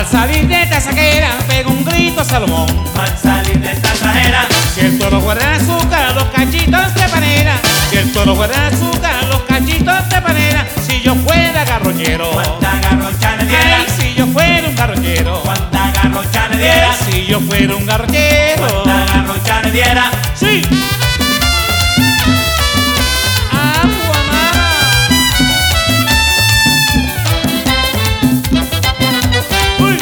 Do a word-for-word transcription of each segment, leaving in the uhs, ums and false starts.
salir de esta saquera, pega un grito a Salomón. Al salir de esta trajera, Si el toro guarda azúcar, los cachitos de panera. Si el toro guarda azúcar, los cachitos de panera. Si yo fuera garroñero, cuánta garrocha le diera, ay, si yo fuera un garroñero, cuánta garrocha le diera, si yo fuera un garroñero, cuánta garrocha le diera. sí. Agua, mama. Uy.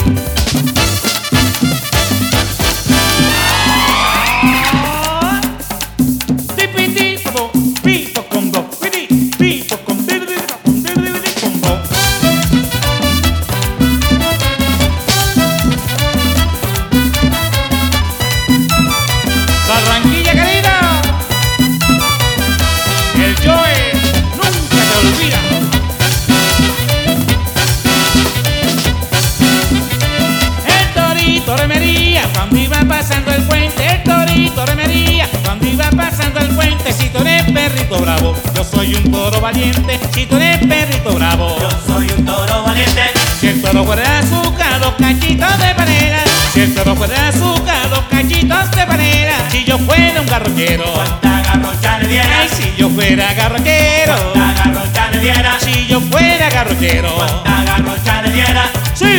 Tipiti, popo, pito, combo, piti, pito, com, di, di, di, com, di, di, di, combo. Barranquilla querida, el Joe nunca te olvida. El torito remería cuando iba pasando el puente. El torito remería cuando iba pasando el puente. Si tú eres perrito bravo, yo soy un toro valiente. Si tú eres perrito bravo, Yo soy un toro valiente, si el toro fuera azúcar, los cachitos de panera. Si el toro fuera azúcar, los cachitos de panera. Si yo fuera un garroñero, cuánta garrocha le diera, ay, si yo fuera garroñero, cuánta garrocha le diera, si yo fuera garroñero, cuánta garrocha le diera. sí.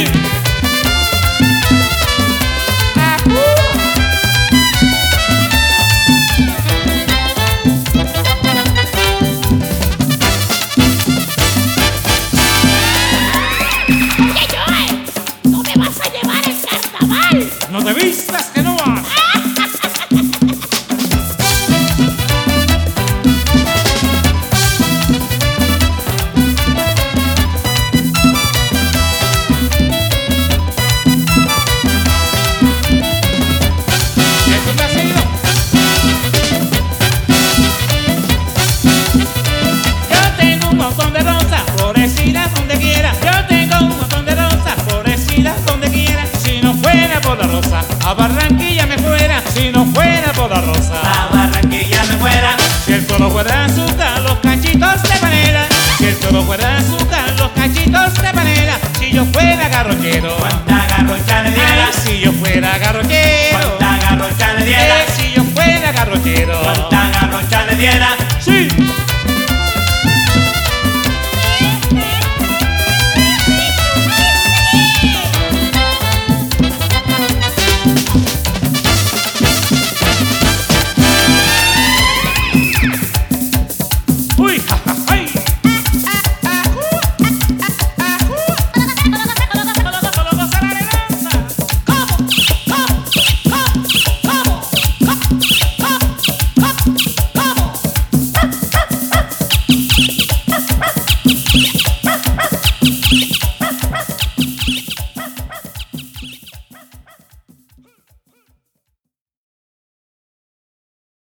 Oye, Joe, no me vas a llevar el carnaval. No te vistas que no vas. ¿Eso te ha sido? Yo tengo un montón de rosas florecidas donde quiera. Yo tengo un montón de rosas florecidas donde quiera. Si no fuera por la rosa, a Barranquilla me fuera. Si no fuera por la rosa, A Barranquilla me fuera, si el toro fuera azúcar, los cachitos de panela. Si el toro fuera azúcar, los cachitos de panela. Si yo fuera garroñero, cuánta garrocha le diera, ay, si yo fuera garroñero, cuánta garrocha le diera, eh, si yo fuera garroñero, cuánta garrocha le diera.